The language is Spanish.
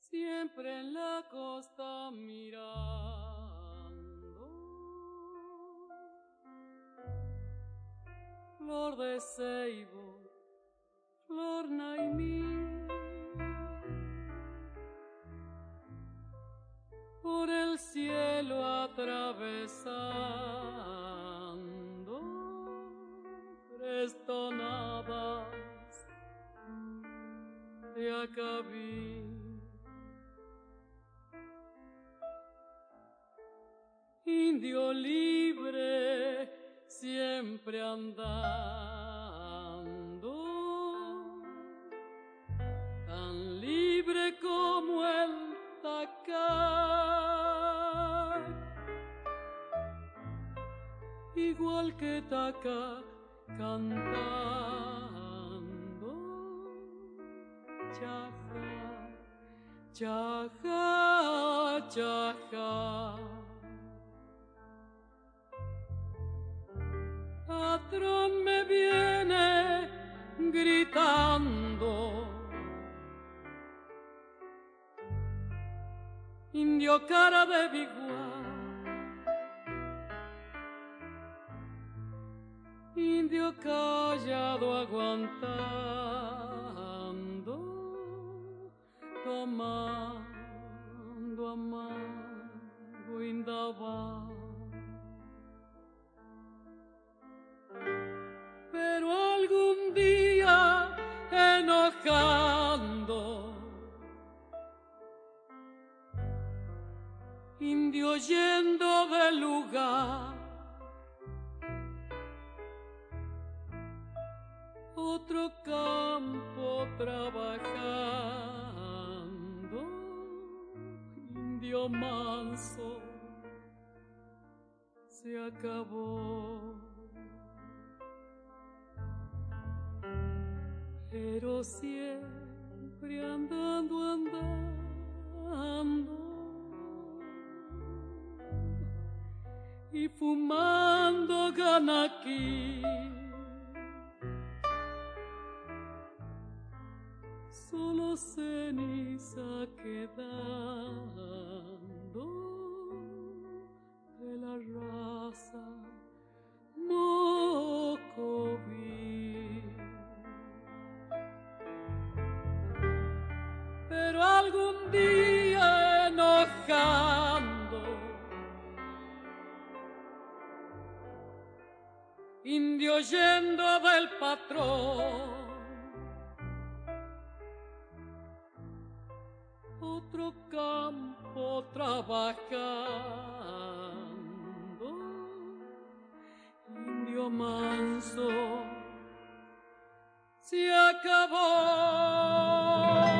siempre en la costa mirando. Flor de ceibo, flor naimí, por el cielo atravesando crestonadas de acabí. Indio libre siempre andando, tan libre como el tacar, igual que Taca cantando, chaja, chaja, chaja. Patrón me viene gritando, indio cara de biguá, indio callado aguantando, tomando amargo indaba. Pero algún día enojando, indio yendo del lugar, otro campo trabajando, indio manso se acabó. Pero siempre andando, y fumando ganaquí, solo ceniza quedando de la raza mocoví. Pero algún día enojando, indio yendo del patrón, otro campo trabajando, indio manso se acabó.